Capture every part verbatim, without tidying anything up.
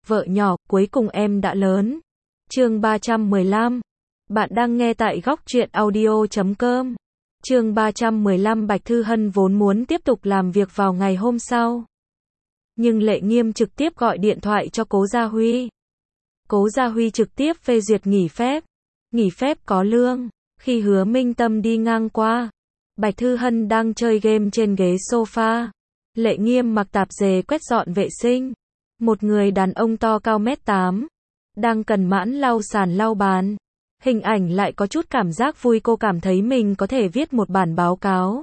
Vợ nhỏ, cuối cùng em đã lớn. Chương ba trăm mười lăm. Bạn đang nghe tại góc truyện audio chấm com. Chương ba trăm mười lăm. Bạch Thư Hân vốn muốn tiếp tục làm việc vào ngày hôm sau. Nhưng Lệ Nghiêm trực tiếp gọi điện thoại cho Cố Gia Huy. Cố Gia Huy trực tiếp phê duyệt nghỉ phép. Nghỉ phép có lương. Khi Hứa Minh Tâm đi ngang qua, Bạch Thư Hân đang chơi game trên ghế sofa. Lệ Nghiêm mặc tạp dề quét dọn vệ sinh. Một người đàn ông to cao mét tám, đang cần mãn lau sàn lau bàn. Hình ảnh lại có chút cảm giác vui, cô cảm thấy mình có thể viết một bản báo cáo.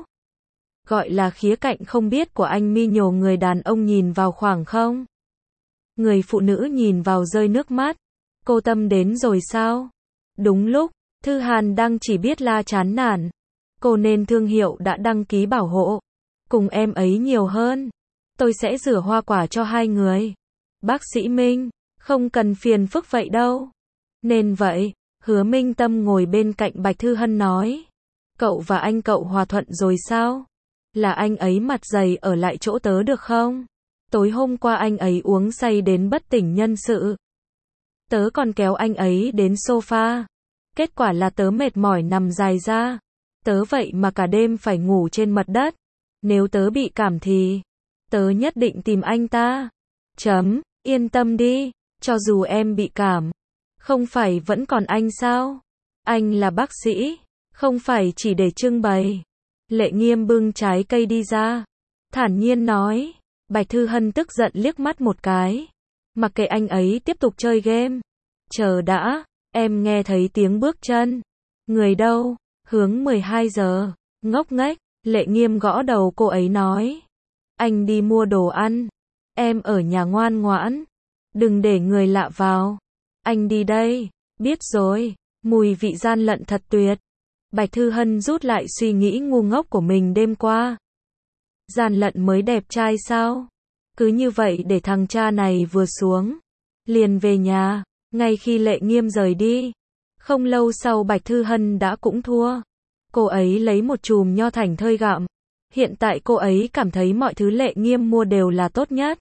Gọi là khía cạnh không biết của anh Mi nhổ. Người đàn ông nhìn vào khoảng không. Người phụ nữ nhìn vào rơi nước mắt. Cô Tâm đến rồi sao? Đúng lúc, Thư Hàn đang chỉ biết la chán nản. Cô nên thương hiệu đã đăng ký bảo hộ. Cùng em ấy nhiều hơn. Tôi sẽ rửa hoa quả cho hai người. Bác sĩ Minh, không cần phiền phức vậy đâu. Nên vậy, Hứa Minh Tâm ngồi bên cạnh Bạch Thư Hân nói. Cậu và anh cậu hòa thuận rồi sao? Là anh ấy mặt dày ở lại chỗ tớ được không? Tối hôm qua anh ấy uống say đến bất tỉnh nhân sự. Tớ còn kéo anh ấy đến sofa. Kết quả là tớ mệt mỏi nằm dài ra. Tớ vậy mà cả đêm phải ngủ trên mặt đất. Nếu tớ bị cảm thì tớ nhất định tìm anh ta. Chấm, yên tâm đi, cho dù em bị cảm, không phải vẫn còn anh sao? Anh là bác sĩ, không phải chỉ để trưng bày. Lệ Nghiêm bưng trái cây đi ra, thản nhiên nói. Bạch Thư Hân tức giận liếc mắt một cái. Mặc kệ anh ấy tiếp tục chơi game. Chờ đã, em nghe thấy tiếng bước chân. Người đâu? Hướng mười hai giờ. Ngốc nghếch, Lệ Nghiêm gõ đầu cô ấy nói. Anh đi mua đồ ăn. Em ở nhà ngoan ngoãn. Đừng để người lạ vào. Anh đi đây. Biết rồi. Mùi vị gian lận thật tuyệt. Bạch Thư Hân rút lại suy nghĩ ngu ngốc của mình đêm qua. Gian lận mới đẹp trai sao? Cứ như vậy để thằng cha này vừa xuống, liền về nhà. Ngay khi Lệ Nghiêm rời đi, không lâu sau Bạch Thư Hân đã cũng thua. Cô ấy lấy một chùm nho thảnh thơi gặm. Hiện tại cô ấy cảm thấy mọi thứ Lệ Nghiêm mua đều là tốt nhất.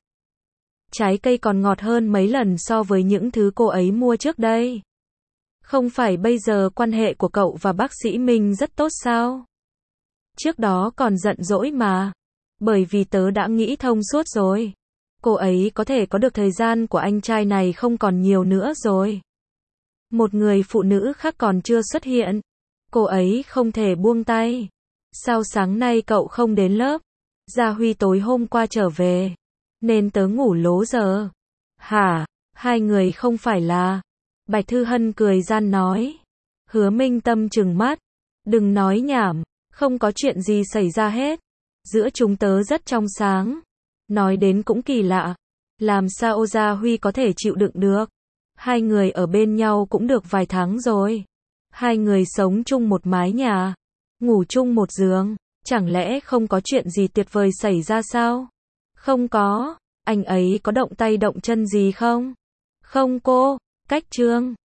Trái cây còn ngọt hơn mấy lần so với những thứ cô ấy mua trước đây. Không phải bây giờ quan hệ của cậu và bác sĩ Minh rất tốt sao? Trước đó còn giận dỗi mà. Bởi vì tớ đã nghĩ thông suốt rồi. Cô ấy có thể có được thời gian của anh trai này không còn nhiều nữa rồi. Một người phụ nữ khác còn chưa xuất hiện. Cô ấy không thể buông tay. Sao sáng nay cậu không đến lớp? Gia Huy tối hôm qua trở về, nên tớ ngủ lố giờ. Hả? Hai người không phải là... Bạch Thư Hân cười gian nói. Hứa Minh Tâm trừng mắt. Đừng nói nhảm, không có chuyện gì xảy ra hết. Giữa chúng tớ rất trong sáng. Nói đến cũng kỳ lạ. Làm sao Gia Huy có thể chịu đựng được? Hai người ở bên nhau cũng được vài tháng rồi. Hai người sống chung một mái nhà, ngủ chung một giường. Chẳng lẽ không có chuyện gì tuyệt vời xảy ra sao? Không có. Anh ấy có động tay động chân gì không? Không cô. Cách chương